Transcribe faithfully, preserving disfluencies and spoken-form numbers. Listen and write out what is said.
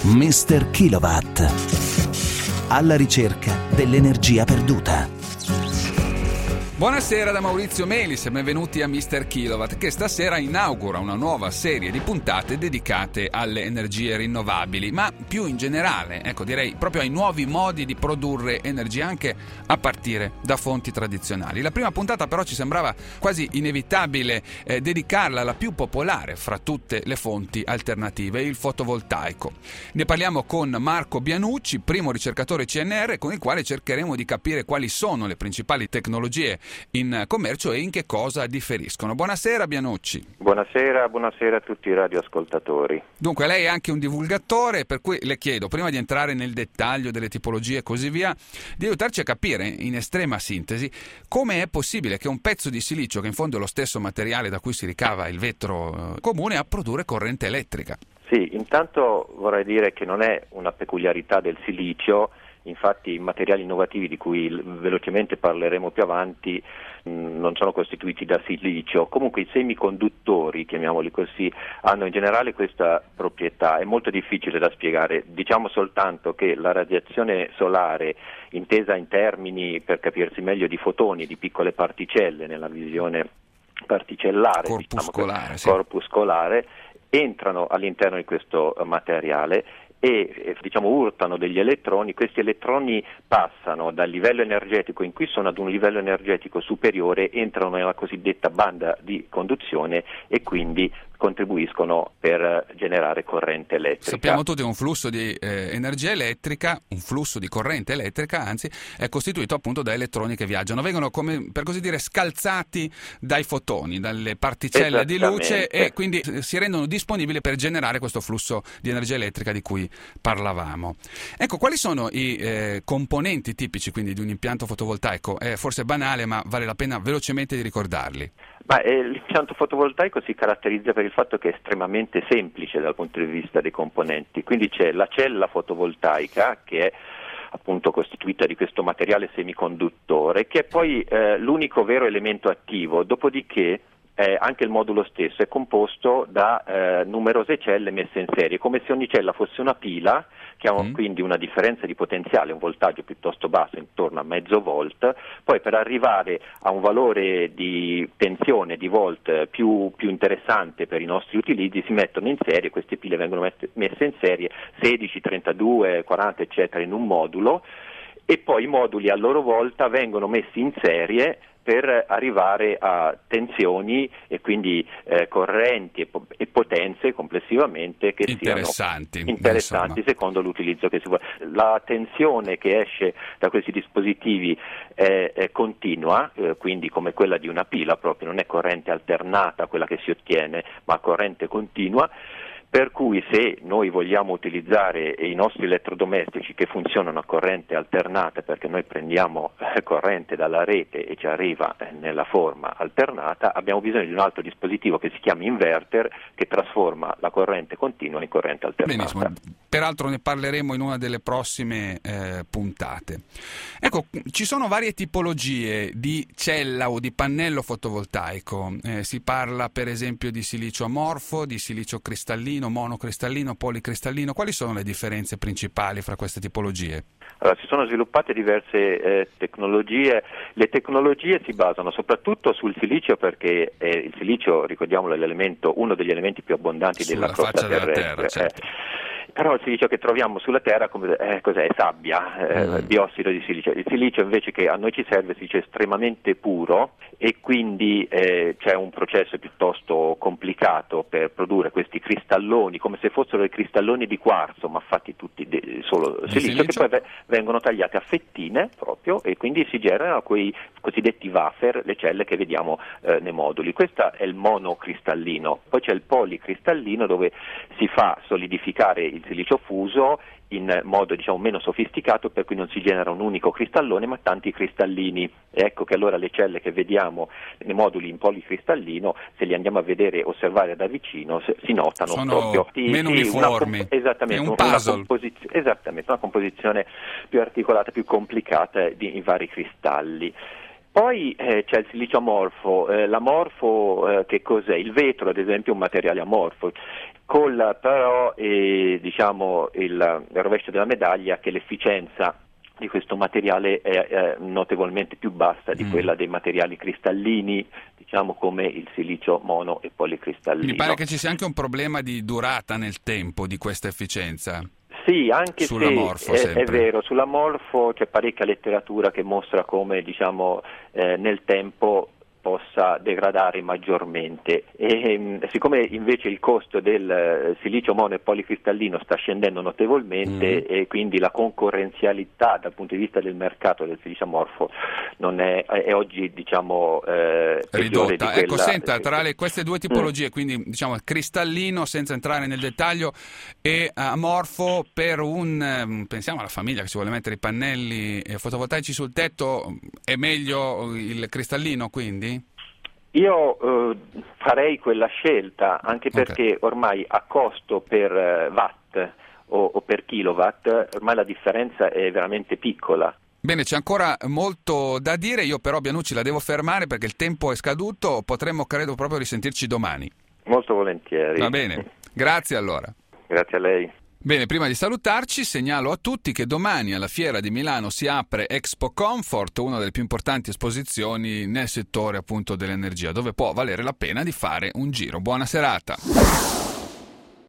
mister Kilowatt. Alla ricerca dell'energia perduta. Buonasera da Maurizio Melis e benvenuti a mister Kilowatt, che stasera inaugura una nuova serie di puntate dedicate alle energie rinnovabili, ma più in generale, ecco direi proprio ai nuovi modi di produrre energia anche a partire da fonti tradizionali. La prima puntata però ci sembrava quasi inevitabile eh, dedicarla alla più popolare fra tutte le fonti alternative, il fotovoltaico. Ne parliamo con Marco Bianucci, primo ricercatore C N R, con il quale cercheremo di capire quali sono le principali tecnologie in commercio e in che cosa differiscono. Buonasera Bianucci. Buonasera, buonasera a tutti i radioascoltatori. Dunque lei è anche un divulgatore, per cui le chiedo, prima di entrare nel dettaglio delle tipologie e così via, di aiutarci a capire in estrema sintesi come è possibile che un pezzo di silicio, che in fondo è lo stesso materiale da cui si ricava il vetro comune, a produrre corrente elettrica. Sì, intanto vorrei dire che non è una peculiarità del silicio. Infatti i materiali innovativi di cui velocemente parleremo più avanti mh, non sono costituiti da silicio. Comunque i semiconduttori, chiamiamoli così, hanno in generale questa proprietà. È molto difficile da spiegare. Diciamo soltanto che la radiazione solare, intesa in termini, per capirsi meglio, di fotoni, di piccole particelle nella visione particellare, corpuscolare, diciamo, sì. corpuscolare, entrano all'interno di questo materiale e diciamo urtano degli elettroni. Questi elettroni passano dal livello energetico in cui sono ad un livello energetico superiore, entrano nella cosiddetta banda di conduzione e quindi contribuiscono per generare corrente elettrica. Sappiamo tutti che un flusso di eh, energia elettrica, un flusso di corrente elettrica, anzi, è costituito appunto da elettroni che viaggiano, vengono come per così dire scalzati dai fotoni, dalle particelle di luce e quindi si rendono disponibili per generare questo flusso di energia elettrica di cui parlavamo. Ecco, quali sono i eh, componenti tipici quindi di un impianto fotovoltaico? È forse banale, ma vale la pena velocemente di ricordarli. Ma, eh, l'impianto fotovoltaico si caratterizza per il fatto che è estremamente semplice dal punto di vista dei componenti, quindi c'è la cella fotovoltaica che è appunto costituita di questo materiale semiconduttore che è poi eh, l'unico vero elemento attivo, dopodiché Eh, anche il modulo stesso è composto da eh, numerose celle messe in serie, come se ogni cella fosse una pila che ha mm. quindi una differenza di potenziale, un voltaggio piuttosto basso, intorno a mezzo volt. Poi per arrivare a un valore di tensione di volt più, più interessante per i nostri utilizzi si mettono in serie, queste pile vengono messe, messe in serie sedici, trentadue, quaranta eccetera in un modulo, e poi i moduli a loro volta vengono messi in serie per arrivare a tensioni e quindi eh, correnti e, po- e potenze complessivamente che interessanti, siano interessanti insomma, secondo l'utilizzo che si vuole. La tensione che esce da questi dispositivi è, è continua, eh, quindi come quella di una pila proprio, non è corrente alternata quella che si ottiene, ma corrente continua. Per cui se noi vogliamo utilizzare i nostri elettrodomestici che funzionano a corrente alternata, perché noi prendiamo corrente dalla rete e ci arriva nella forma alternata, abbiamo bisogno di un altro dispositivo che si chiama inverter, che trasforma la corrente continua in corrente alternata. Benissimo. Peraltro ne parleremo in una delle prossime eh, puntate. Ecco, ci sono varie tipologie di cella o di pannello fotovoltaico. Eh, si parla per esempio di silicio amorfo, di silicio cristallino, monocristallino, policristallino. Quali sono le differenze principali fra queste tipologie? Allora, si sono sviluppate diverse eh, tecnologie. Le tecnologie si basano soprattutto sul silicio, perché eh, il silicio, ricordiamolo, è l'elemento, uno degli elementi più abbondanti sulla della crosta faccia terrestre. della Terra, certo. eh. Però il silicio che troviamo sulla Terra come, eh, cos'è? Sabbia, eh, mm. biossido di silicio. Il silicio invece che a noi ci serve, si dice, estremamente puro, e quindi eh, c'è un processo piuttosto complicato per produrre questi cristalloni, come se fossero dei cristalloni di quarzo, ma fatti tutti de- solo silicio, silicio, che poi ve- vengono tagliati a fettine proprio, e quindi si generano quei cosiddetti wafer, le celle che vediamo eh, nei moduli. Questo è il monocristallino. Poi c'è il policristallino, dove si fa solidificare il silicio fuso in modo diciamo meno sofisticato, per cui non si genera un unico cristallone ma tanti cristallini, e ecco che allora le celle che vediamo nei moduli in policristallino, se li andiamo a vedere e osservare da vicino, si notano sono proprio meno sì, uniformi, una, esattamente, è un una puzzle. composiz- esattamente, una composizione più articolata, più complicata di, in vari cristalli. Poi eh, c'è il silicio amorfo. Eh, l'amorfo eh, che cos'è? Il vetro ad esempio è un materiale amorfo. Col però eh, diciamo il, il rovescio della medaglia che l'efficienza di questo materiale è, è notevolmente più bassa di mm. quella dei materiali cristallini, diciamo come il silicio mono e policristallino. Mi pare che ci sia anche un problema di durata nel tempo di questa efficienza. Sì, anche sull'amorfo se è, è vero, sull'amorfo c'è parecchia letteratura che mostra come, diciamo, eh, nel tempo possa degradare maggiormente e siccome invece il costo del silicio mono e policristallino sta scendendo notevolmente mm. e quindi la concorrenzialità dal punto di vista del mercato del silicio amorfo non è, è oggi diciamo eh, ridotta. Di quella, ecco, senta, tra le, queste due tipologie, mm. quindi diciamo cristallino senza entrare nel dettaglio e amorfo, per un pensiamo alla famiglia che si vuole mettere i pannelli fotovoltaici sul tetto, è meglio il cristallino quindi? Io eh, farei quella scelta anche perché okay. ormai a costo per eh, watt o, o per kilowatt ormai la differenza è veramente piccola. Bene, c'è ancora molto da dire, io però Bianucci la devo fermare perché il tempo è scaduto, potremmo credo proprio risentirci domani. Molto volentieri. Va bene, grazie allora. Grazie a lei. Bene, prima di salutarci segnalo a tutti che domani alla Fiera di Milano si apre Expo Comfort, una delle più importanti esposizioni nel settore appunto dell'energia, dove può valere la pena di fare un giro. Buona serata.